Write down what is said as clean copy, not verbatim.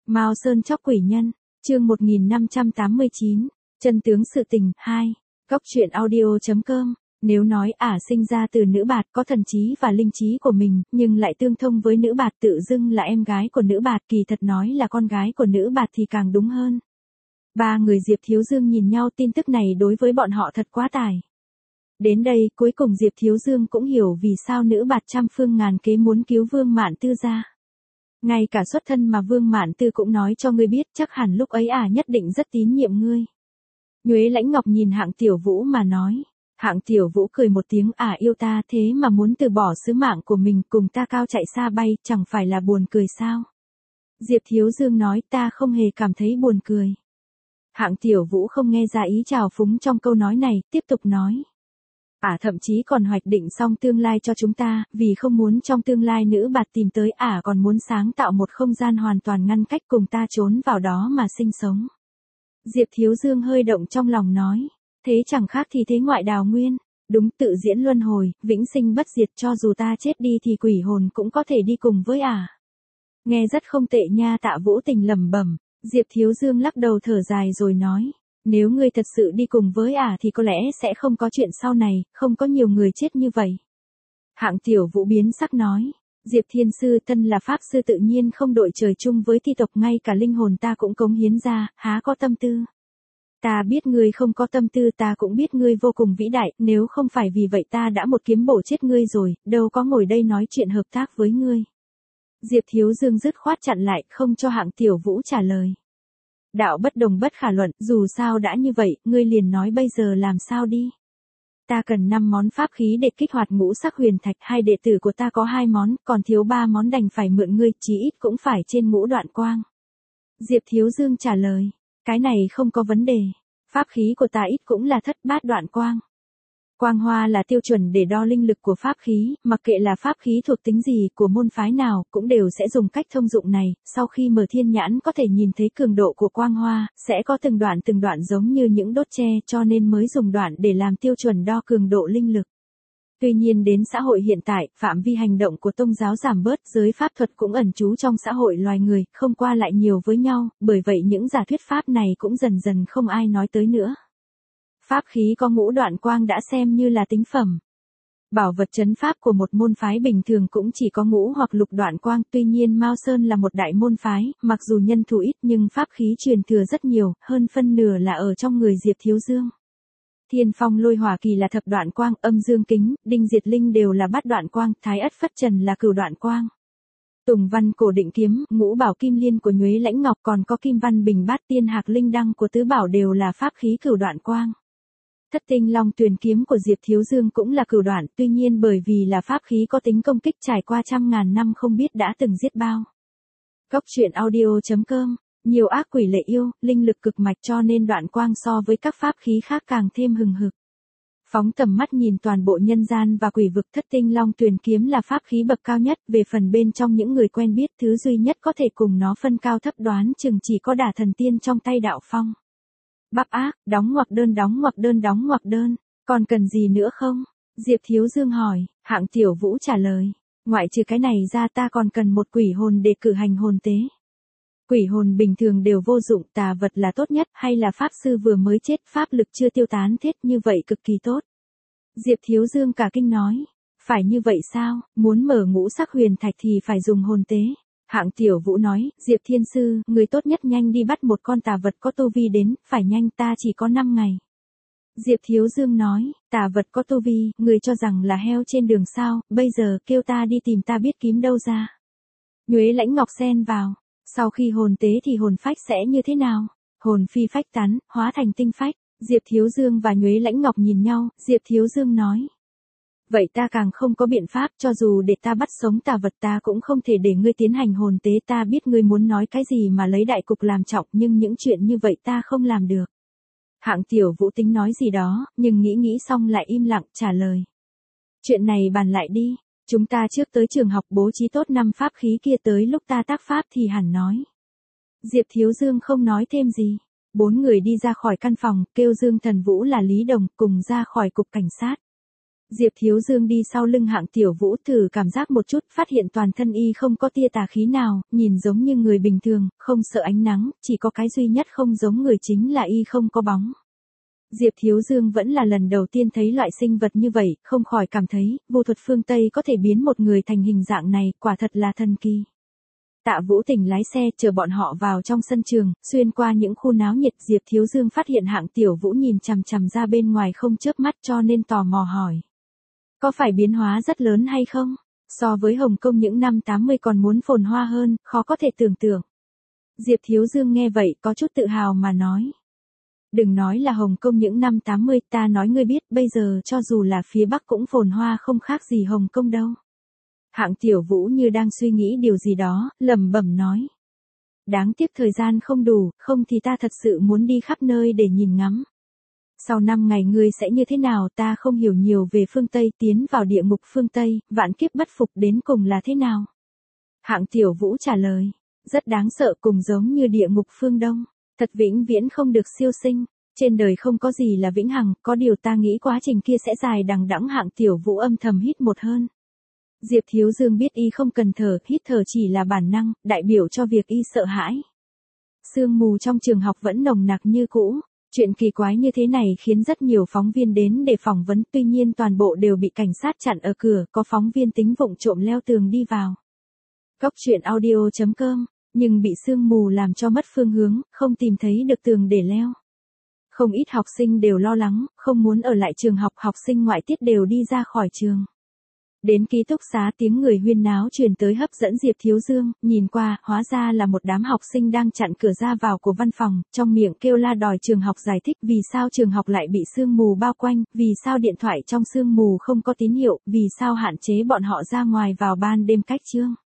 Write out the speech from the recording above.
Mao Sơn chóc quỷ nhân, chương 1589, chân tướng sự tình, 2, góc truyện audio.com. Nếu nói sinh ra từ nữ bạt có thần trí và linh trí của mình, nhưng lại tương thông với nữ bạt tự dưng là em gái của nữ bạt, kỳ thật nói là con gái của nữ bạt thì càng đúng hơn. Ba người Diệp Thiếu Dương nhìn nhau, tin tức này đối với bọn họ thật quá tải. Đến đây, cuối cùng Diệp Thiếu Dương cũng hiểu vì sao nữ bạt trăm phương ngàn kế muốn cứu Vương Mạn Tư ra. Ngay cả xuất thân mà Vương Mạn Tư cũng nói cho ngươi biết, chắc hẳn lúc ấy nhất định rất tín nhiệm ngươi. Nhuế Lãnh Ngọc nhìn Hạng Tiểu Vũ mà nói. Hạng Tiểu Vũ cười một tiếng, yêu ta thế mà muốn từ bỏ sứ mạng của mình cùng ta cao chạy xa bay, chẳng phải là buồn cười sao? Diệp Thiếu Dương nói, ta không hề cảm thấy buồn cười. Hạng Tiểu Vũ không nghe ra ý trào phúng trong câu nói này, tiếp tục nói. Thậm chí còn hoạch định xong tương lai cho chúng ta, vì không muốn trong tương lai nữ bạt tìm tới, còn muốn sáng tạo một không gian hoàn toàn ngăn cách cùng ta trốn vào đó mà sinh sống. Diệp Thiếu Dương hơi động trong lòng nói, thế chẳng khác thì thế ngoại đào nguyên, đúng, tự diễn luân hồi, vĩnh sinh bất diệt, cho dù ta chết đi thì quỷ hồn cũng có thể đi cùng với Nghe rất không tệ nha. Tạ Vũ Tình lẩm bẩm. Diệp Thiếu Dương lắc đầu thở dài rồi nói, nếu ngươi thật sự đi cùng với thì có lẽ sẽ không có chuyện sau này, không có nhiều người chết như vậy. Hạng Tiểu Vũ biến sắc nói, Diệp Thiên Sư thân là pháp sư tự nhiên không đội trời chung với thi tộc, ngay cả linh hồn ta cũng cống hiến ra, há có tâm tư. Ta biết ngươi không có tâm tư, ta cũng biết ngươi vô cùng vĩ đại, nếu không phải vì vậy ta đã một kiếm bổ chết ngươi rồi, đâu có ngồi đây nói chuyện hợp tác với ngươi. Diệp Thiếu Dương dứt khoát chặn lại, không cho Hạng Tiểu Vũ trả lời. Đạo bất đồng bất khả luận, dù sao đã như vậy, ngươi liền nói bây giờ làm sao đi. Ta cần 5 món pháp khí để kích hoạt ngũ sắc huyền thạch, 2 đệ tử của ta có 2 món, còn thiếu 3 món đành phải mượn ngươi, chí ít cũng phải trên ngũ đoạn quang. Diệp Thiếu Dương trả lời, cái này không có vấn đề, pháp khí của ta ít cũng là thất bát đoạn quang. Quang hoa là tiêu chuẩn để đo linh lực của pháp khí, mặc kệ là pháp khí thuộc tính gì của môn phái nào, cũng đều sẽ dùng cách thông dụng này, sau khi mở thiên nhãn có thể nhìn thấy cường độ của quang hoa, sẽ có từng đoạn giống như những đốt tre, cho nên mới dùng đoạn để làm tiêu chuẩn đo cường độ linh lực. Tuy nhiên đến xã hội hiện tại, phạm vi hành động của tôn giáo giảm bớt, giới pháp thuật cũng ẩn trú trong xã hội loài người, không qua lại nhiều với nhau, bởi vậy những giả thuyết pháp này cũng dần dần không ai nói tới nữa. Pháp khí có ngũ đoạn quang đã xem như là tinh phẩm. Bảo vật trấn pháp của một môn phái bình thường cũng chỉ có ngũ hoặc lục đoạn quang, tuy nhiên Mao Sơn là một đại môn phái, mặc dù nhân thủ ít nhưng pháp khí truyền thừa rất nhiều, hơn phân nửa là ở trong người Diệp Thiếu Dương. Thiên Phong Lôi Hỏa Kỳ là thập đoạn quang, Âm Dương Kính, Đinh Diệt Linh đều là bát đoạn quang, Thái Ất Phất Trần là cửu đoạn quang. Tùng Văn Cổ Định Kiếm, Ngũ Bảo Kim Liên của Nhuế Lãnh Ngọc, còn có Kim Văn Bình Bát Tiên Hạc Linh Đăng của Tứ Bảo đều là pháp khí cửu đoạn quang. Thất Tinh Long Tuyền Kiếm của Diệp Thiếu Dương cũng là cửu đoạn, tuy nhiên bởi vì là pháp khí có tính công kích trải qua trăm ngàn năm không biết đã từng giết bao. Góc truyện audio.com, nhiều ác quỷ lệ yêu, linh lực cực mạch cho nên đoạn quang so với các pháp khí khác càng thêm hừng hực. Phóng tầm mắt nhìn toàn bộ nhân gian và quỷ vực, Thất Tinh Long Tuyền Kiếm là pháp khí bậc cao nhất, về phần bên trong những người quen biết, thứ duy nhất có thể cùng nó phân cao thấp đoán chừng chỉ có Đả Thần Tiên trong tay Đạo Phong. Bắp ác, đóng ngoặc đơn, còn cần gì nữa không? Diệp Thiếu Dương hỏi. Hạng Tiểu Vũ trả lời, ngoại trừ cái này ra ta còn cần một quỷ hồn để cử hành hồn tế. Quỷ hồn bình thường đều vô dụng, tà vật là tốt nhất, hay là pháp sư vừa mới chết, pháp lực chưa tiêu tán hết, như vậy cực kỳ tốt. Diệp Thiếu Dương cả kinh nói, phải như vậy sao, muốn mở ngũ sắc huyền thạch thì phải dùng hồn tế. Hạng Tiểu Vũ nói, Diệp Thiên Sư, người tốt nhất nhanh đi bắt một con tà vật có tu vi đến, phải nhanh, ta chỉ có 5 ngày. Diệp Thiếu Dương nói, tà vật có tu vi, người cho rằng là heo trên đường sao, bây giờ kêu ta đi tìm ta biết kiếm đâu ra. Nhuế Lãnh Ngọc xen vào, sau khi hồn tế thì hồn phách sẽ như thế nào? Hồn phi phách tán, hóa thành tinh phách. Diệp Thiếu Dương và Nhuế Lãnh Ngọc nhìn nhau, Diệp Thiếu Dương nói. Vậy ta càng không có biện pháp, cho dù để ta bắt sống tà vật ta cũng không thể để ngươi tiến hành hồn tế, ta biết ngươi muốn nói cái gì mà lấy đại cục làm trọng, nhưng những chuyện như vậy ta không làm được. Hạng Tiểu Vũ tính nói gì đó, nhưng nghĩ xong lại im lặng, trả lời. Chuyện này bàn lại đi, chúng ta trước tới trường học bố trí tốt 5 pháp khí kia, tới lúc ta tác pháp thì hẳn nói. Diệp Thiếu Dương không nói thêm gì. 4 người đi ra khỏi căn phòng, kêu Dương Thần Vũ là Lý Đồng, cùng ra khỏi cục cảnh sát. Diệp Thiếu Dương đi sau lưng Hạng Tiểu Vũ thử cảm giác một chút, phát hiện toàn thân y không có tia tà khí nào, nhìn giống như người bình thường, không sợ ánh nắng, chỉ có cái duy nhất không giống người chính là y không có bóng. Diệp Thiếu Dương vẫn là lần đầu tiên thấy loại sinh vật như vậy, không khỏi cảm thấy, vô thuật phương Tây có thể biến một người thành hình dạng này, quả thật là thần kỳ. Tạ Vũ Tình lái xe chờ bọn họ vào trong sân trường, xuyên qua những khu náo nhiệt, Diệp Thiếu Dương phát hiện Hạng Tiểu Vũ nhìn chằm chằm ra bên ngoài không chớp mắt cho nên tò mò hỏi. Có phải biến hóa rất lớn hay không? So với Hồng Kông những năm 80 còn muốn phồn hoa hơn, khó có thể tưởng tượng. Diệp Thiếu Dương nghe vậy có chút tự hào mà nói. Đừng nói là Hồng Kông những năm 80, ta nói ngươi biết, bây giờ cho dù là phía Bắc cũng phồn hoa không khác gì Hồng Kông đâu. Hạng Tiểu Vũ như đang suy nghĩ điều gì đó, lẩm bẩm nói. Đáng tiếc thời gian không đủ, không thì ta thật sự muốn đi khắp nơi để nhìn ngắm. Sau 5 ngày ngươi sẽ như thế nào, ta không hiểu nhiều về phương Tây, tiến vào địa ngục phương Tây, vạn kiếp bất phục đến cùng là thế nào? Hạng Tiểu Vũ trả lời, rất đáng sợ, cùng giống như địa ngục phương Đông, thật vĩnh viễn không được siêu sinh, trên đời không có gì là vĩnh hằng, có điều ta nghĩ quá trình kia sẽ dài đằng đẵng. Hạng Tiểu Vũ âm thầm hít một hơi. Diệp Thiếu Dương biết y không cần thở, hít thở chỉ là bản năng, đại biểu cho việc y sợ hãi. Sương mù trong trường học vẫn nồng nặc như cũ. Chuyện kỳ quái như thế này khiến rất nhiều phóng viên đến để phỏng vấn, tuy nhiên toàn bộ đều bị cảnh sát chặn ở cửa, có phóng viên tính vụng trộm leo tường đi vào. Góc truyện audio.com, nhưng bị sương mù làm cho mất phương hướng, không tìm thấy được tường để leo. Không ít học sinh đều lo lắng, không muốn ở lại trường học, học sinh ngoại tiết đều đi ra khỏi trường. Đến ký túc xá tiếng người huyên náo truyền tới hấp dẫn Diệp Thiếu Dương, nhìn qua, hóa ra là một đám học sinh đang chặn cửa ra vào của văn phòng, trong miệng kêu la đòi trường học giải thích vì sao trường học lại bị sương mù bao quanh, vì sao điện thoại trong sương mù không có tín hiệu, vì sao hạn chế bọn họ ra ngoài vào ban đêm cách chương.